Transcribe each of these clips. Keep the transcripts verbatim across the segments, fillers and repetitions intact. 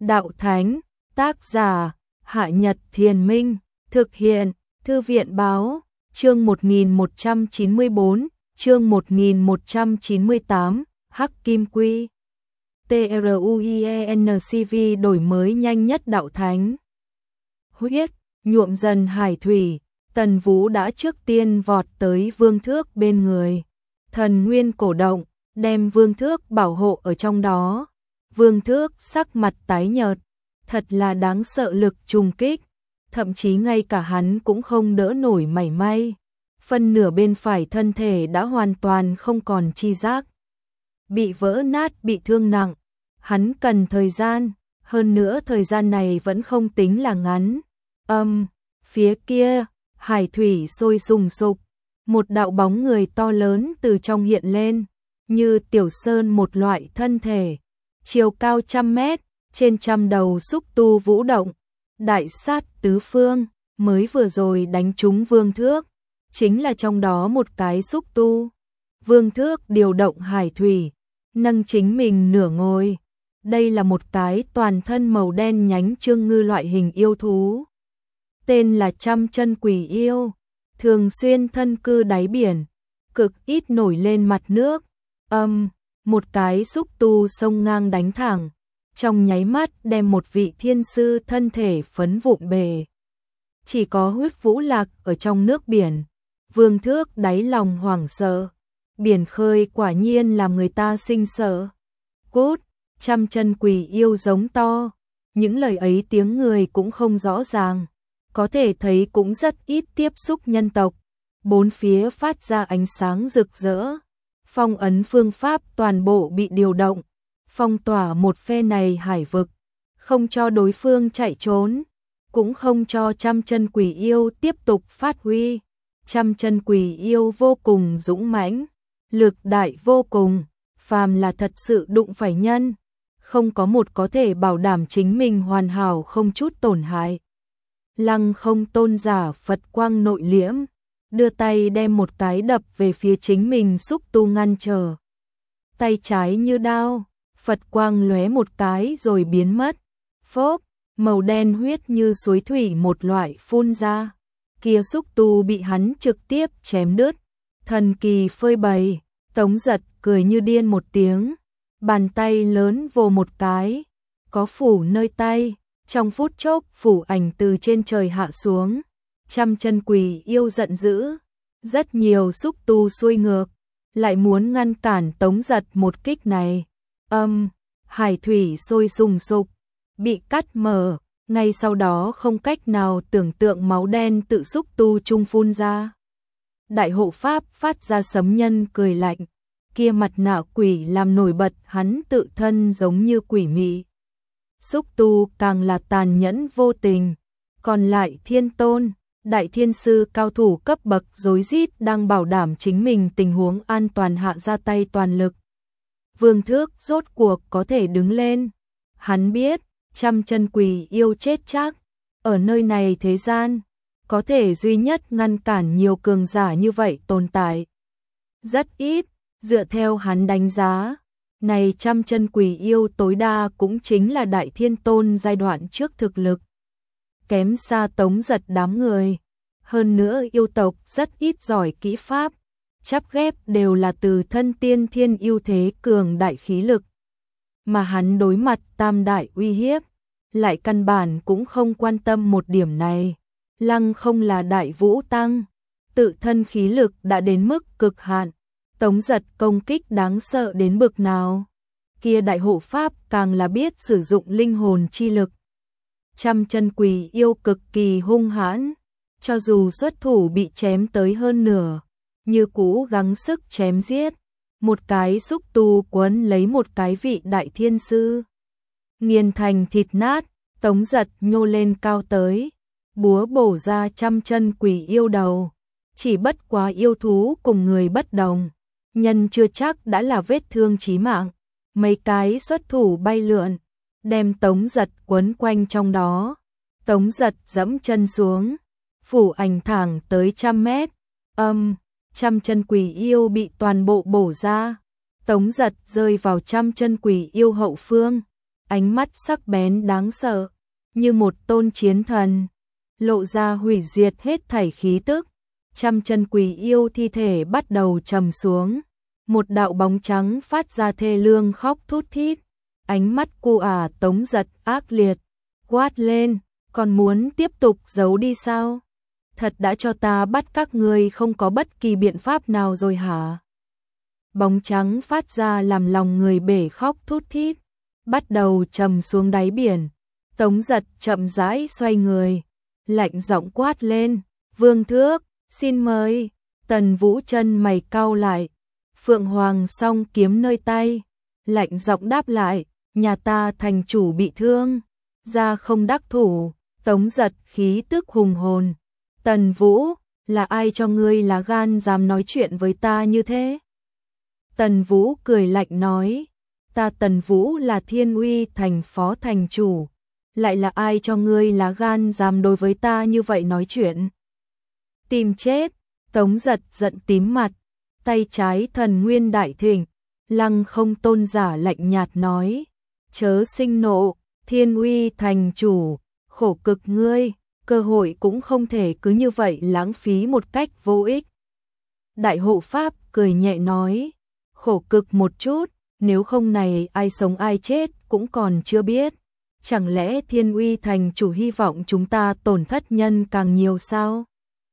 Đạo Thánh, tác giả, Hạ Nhật Thiền Minh, thực hiện, Thư viện Báo, chương một nghìn một trăm chín mươi tư, chương một nghìn một trăm chín mươi tám, Hắc Kim Quy. TRUIENCV đổi mới nhanh nhất Đạo Thánh. Huyết, nhuộm dần hải thủy, Tần Vũ đã trước tiên vọt tới Vương Thước bên người. Thần nguyên cổ động, đem Vương Thước bảo hộ ở trong đó. Vương Thước sắc mặt tái nhợt, thật là đáng sợ lực trùng kích, thậm chí ngay cả hắn cũng không đỡ nổi mảy may. Phân nửa bên phải thân thể đã hoàn toàn không còn chi giác, bị vỡ nát, bị thương nặng. Hắn cần thời gian, hơn nữa thời gian này vẫn không tính là ngắn. Âm, phía kia, hải thủy sôi sùng sục, một đạo bóng người to lớn từ trong hiện lên, như tiểu sơn một loại thân thể, chiều cao trăm mét, trên trăm đầu xúc tu vũ động, đại sát tứ phương, mới vừa rồi đánh trúng Vương Thước, chính là trong đó một cái xúc tu. Vương Thước điều động hải thủy, nâng chính mình nửa ngồi. Đây là một cái toàn thân màu đen nhánh trương ngư loại hình yêu thú, tên là Trăm Chân Quỷ Yêu, thường xuyên thân cư đáy biển, cực ít nổi lên mặt nước. Âm, một cái xúc tu sông ngang đánh thẳng, trong nháy mắt đem một vị thiên sư thân thể phấn vụn bề. Chỉ có huyết vũ lạc ở trong nước biển. Vương Thước đáy lòng hoảng sợ, biển khơi quả nhiên làm người ta sinh sợ. Cút, Trăm Chân Quỷ Yêu giống to, những lời ấy tiếng người cũng không rõ ràng, có thể thấy cũng rất ít tiếp xúc nhân tộc. Bốn phía phát ra ánh sáng rực rỡ, phong ấn phương pháp toàn bộ bị điều động, phong tỏa một phe này hải vực, không cho đối phương chạy trốn, cũng không cho Trăm Chân Quỷ Yêu tiếp tục phát huy. Trăm Chân Quỷ Yêu vô cùng dũng mãnh, lực đại vô cùng, phàm là thật sự đụng phải nhân, không có một có thể bảo đảm chính mình hoàn hảo không chút tổn hại. Lăng Không Tôn giả Phật quang nội liễm, đưa tay đem một cái đập về phía chính mình xúc tu ngăn trở. Tay trái như đao, Phật quang lóe một cái rồi biến mất. Phốp, màu đen huyết như suối thủy một loại phun ra. Kia xúc tu bị hắn trực tiếp chém đứt. Thần kỳ phơi bày, Tống Giật cười như điên một tiếng, bàn tay lớn vồ một cái, có phủ nơi tay, trong phút chốc phủ ảnh từ trên trời hạ xuống. Trăm Chân Quỷ Yêu giận dữ, rất nhiều xúc tu xuôi ngược, lại muốn ngăn cản Tống Giật một kích này. Âm, hải thủy sôi sùng sục, bị cắt mở, ngay sau đó không cách nào tưởng tượng máu đen tự xúc tu trung phun ra. Đại hộ pháp phát ra sấm nhân cười lạnh, kia mặt nạ quỷ làm nổi bật hắn tự thân giống như quỷ mị. Xúc tu càng là tàn nhẫn vô tình, còn lại Thiên Tôn, đại thiên sư cao thủ cấp bậc rối rít đang bảo đảm chính mình tình huống an toàn hạ ra tay toàn lực. Vương Thước rốt cuộc có thể đứng lên, hắn biết Trăm Chân Quỷ Yêu chết chắc, ở nơi này thế gian, có thể duy nhất ngăn cản nhiều cường giả như vậy tồn tại rất ít. Dựa theo hắn đánh giá, này Trăm Chân Quỷ Yêu tối đa cũng chính là Đại Thiên Tôn giai đoạn trước thực lực, kém xa Tống Giật đám người. Hơn nữa yêu tộc rất ít giỏi kỹ pháp, chắp ghép đều là từ thân tiên thiên ưu thế cường đại khí lực, mà hắn đối mặt tam đại uy hiếp, lại căn bản cũng không quan tâm một điểm này. Lăng Không là đại vũ tăng, tự thân khí lực đã đến mức cực hạn, Tống Giật công kích đáng sợ đến bực nào, kia đại hộ pháp càng là biết sử dụng linh hồn chi lực. Trăm Chân Quỷ Yêu cực kỳ hung hãn, cho dù xuất thủ bị chém tới hơn nửa, như cũ gắng sức chém giết, một cái xúc tu quấn lấy một cái vị đại thiên sư, nghiền thành thịt nát. Tống Giật nhô lên cao tới, búa bổ ra Trăm Chân Quỷ Yêu đầu. Chỉ bất quá yêu thú cùng người bất đồng, nhân chưa chắc đã là vết thương chí mạng, mấy cái xuất thủ bay lượn, đem Tống Giật quấn quanh trong đó. Tống Giật giẫm chân xuống, phủ ảnh thẳng tới trăm mét. Âm, Trăm Chân Quỷ Yêu bị toàn bộ bổ ra. Tống Giật rơi vào Trăm Chân Quỷ Yêu hậu phương, ánh mắt sắc bén đáng sợ, như một tôn chiến thần, lộ ra hủy diệt hết thảy khí tức. Trăm chân quỷ yêu thi thể bắt đầu trầm xuống, một đạo bóng trắng phát ra thê lương khóc thút thít, ánh mắt cu ả Tống Giật ác liệt, quát lên, còn muốn tiếp tục giấu đi sao? Thật đã cho ta bắt các ngươi không có bất kỳ biện pháp nào rồi hả? Bóng trắng phát ra làm lòng người bể khóc thút thít, bắt đầu trầm xuống đáy biển. Tống Giật chậm rãi xoay người, lạnh giọng quát lên, Vương Thước, xin mời. Tần Vũ chân mày cau lại, Phượng Hoàng song kiếm nơi tay, lạnh giọng đáp lại, nhà ta thành chủ bị thương, ra không đắc thủ. Tống Giật khí tức hùng hồn, Tần Vũ, là ai cho ngươi lá gan dám nói chuyện với ta như thế? Tần Vũ cười lạnh nói, ta Tần Vũ là Thiên Uy thành phó thành chủ, lại là ai cho ngươi lá gan dám đối với ta như vậy nói chuyện? Tìm chết. Tống Giật giận tím mặt, tay trái thần nguyên đại thịnh, Lăng Không tôn giả lạnh nhạt nói, chớ sinh nộ, Thiên Uy thành chủ, khổ cực ngươi, cơ hội cũng không thể cứ như vậy lãng phí một cách vô ích. Đại hộ pháp cười nhẹ nói, khổ cực một chút, nếu không này ai sống ai chết cũng còn chưa biết. Chẳng lẽ Thiên Uy thành chủ hy vọng chúng ta tổn thất nhân càng nhiều sao?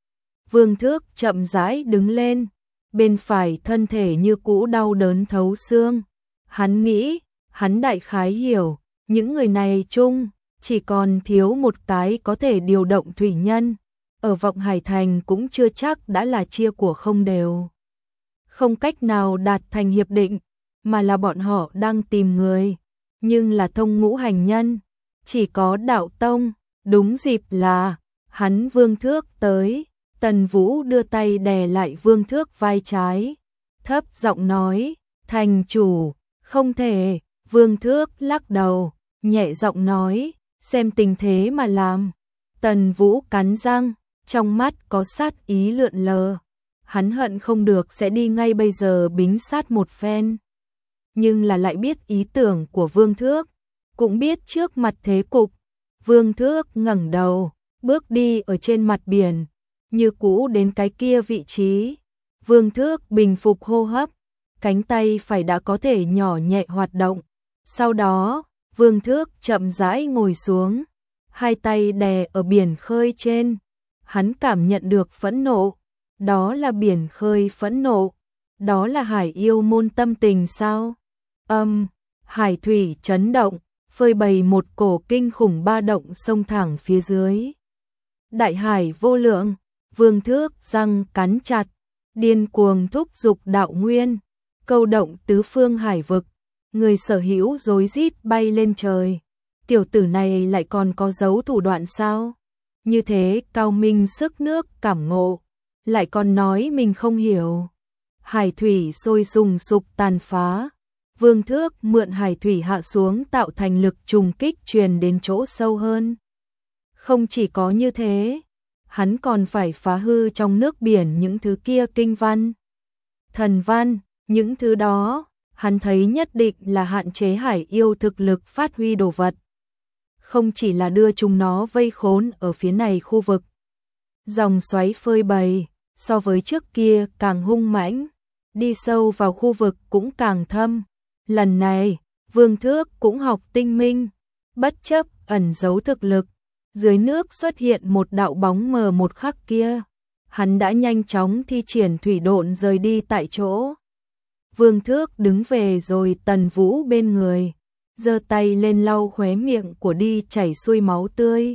Vương Thước chậm rãi đứng lên, bên phải thân thể như cũ đau đớn thấu xương. Hắn nghĩ, hắn đại khái hiểu, những người này chung, chỉ còn thiếu một cái có thể điều động thủy nhân. Ở Vọng Hải Thành cũng chưa chắc đã là chia của không đều. Không cách nào đạt thành hiệp định, mà là bọn họ đang tìm người, nhưng là thông ngũ hành nhân, chỉ có đạo tông. Đúng dịp là, hắn Vương Thước tới. Tần Vũ đưa tay đè lại Vương Thước vai trái, thấp giọng nói, thành chủ, không thể. Vương Thước lắc đầu, nhẹ giọng nói, xem tình thế mà làm. Tần Vũ cắn răng, trong mắt có sát ý lượn lờ. Hắn hận không được sẽ đi ngay bây giờ bính sát một phen. Nhưng là lại biết ý tưởng của Vương Thước, cũng biết trước mặt thế cục. Vương Thước ngẩng đầu, bước đi ở trên mặt biển, như cũ đến cái kia vị trí. Vương Thước bình phục hô hấp, cánh tay phải đã có thể nhỏ nhẹ hoạt động. Sau đó, Vương Thước chậm rãi ngồi xuống, hai tay đè ở biển khơi trên. Hắn cảm nhận được phẫn nộ, đó là biển khơi phẫn nộ, đó là hải yêu môn tâm tình sao? Âm, hải thủy chấn động, phơi bày một cổ kinh khủng ba động sông thẳng phía dưới. Đại hải vô lượng, Vương Thước răng cắn chặt, điên cuồng thúc dục đạo nguyên, câu động tứ phương hải vực, người sở hữu rối rít bay lên trời. Tiểu tử này lại còn có dấu thủ đoạn sao? Như thế cao minh sức nước cảm ngộ, lại còn nói mình không hiểu. Hải thủy sôi sùng sục tàn phá, Vương Thước mượn hải thủy hạ xuống tạo thành lực trùng kích truyền đến chỗ sâu hơn. Không chỉ có như thế, hắn còn phải phá hư trong nước biển những thứ kia kinh văn, thần văn, những thứ đó, hắn thấy nhất định là hạn chế hải yêu thực lực phát huy đồ vật. Không chỉ là đưa chúng nó vây khốn ở phía này khu vực. Dòng xoáy phơi bày, so với trước kia càng hung mãnh, đi sâu vào khu vực cũng càng thâm. Lần này, Vương Thước cũng học tinh minh, bất chấp ẩn giấu thực lực. Dưới nước xuất hiện một đạo bóng mờ một khắc kia, hắn đã nhanh chóng thi triển thủy độn rời đi tại chỗ. Vương Thước đứng về rồi Tần Vũ bên người, giơ tay lên lau khóe miệng của đi chảy xuôi máu tươi.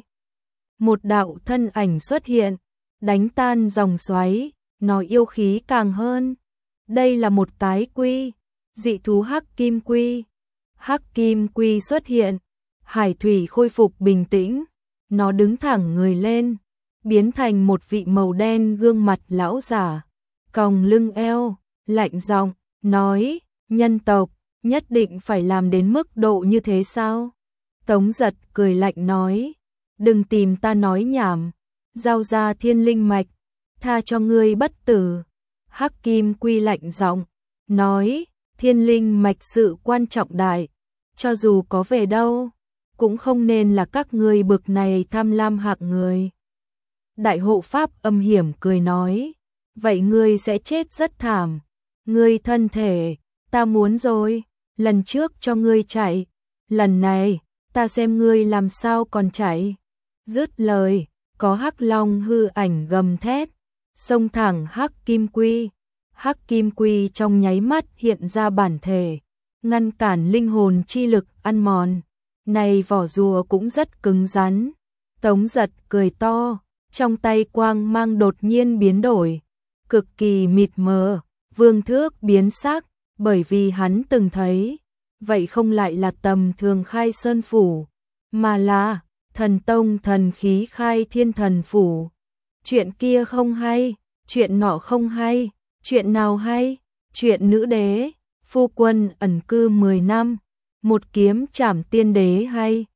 Một đạo thân ảnh xuất hiện, đánh tan dòng xoáy, nó yêu khí càng hơn. Đây là một cái quy, dị thú hắc kim quy. Hắc kim quy xuất hiện, hải thủy khôi phục bình tĩnh, nó đứng thẳng người lên, biến thành một vị màu đen gương mặt lão giả, còng lưng eo, lạnh giọng nói, nhân tộc, nhất định phải làm đến mức độ như thế sao? Tống Giật cười lạnh nói, đừng tìm ta nói nhảm, giao ra thiên linh mạch, tha cho ngươi bất tử. Hắc kim quy lạnh giọng nói, thiên linh mạch sự quan trọng đại, cho dù có về đâu, cũng không nên là các ngươi bực này tham lam hạng người. Đại hộ pháp âm hiểm cười nói, vậy ngươi sẽ chết rất thảm, ngươi thân thể, ta muốn rồi, lần trước cho ngươi chạy, lần này, ta xem ngươi làm sao còn chạy. Dứt lời, có hắc long hư ảnh gầm thét, xông thẳng hắc kim quy, hắc kim quy trong nháy mắt hiện ra bản thể, ngăn cản linh hồn chi lực ăn mòn. Này vỏ rùa cũng rất cứng rắn. Tống Giật cười to, trong tay quang mang đột nhiên biến đổi, cực kỳ mịt mờ. Vương Thước biến sắc, bởi vì hắn từng thấy, vậy không lại là tầm thường khai sơn phủ, mà là thần tông thần khí khai thiên thần phủ. Chuyện kia không hay, chuyện nọ không hay, chuyện nào hay? Chuyện nữ đế, phu quân ẩn cư mười năm, một kiếm trảm tiên đế hay?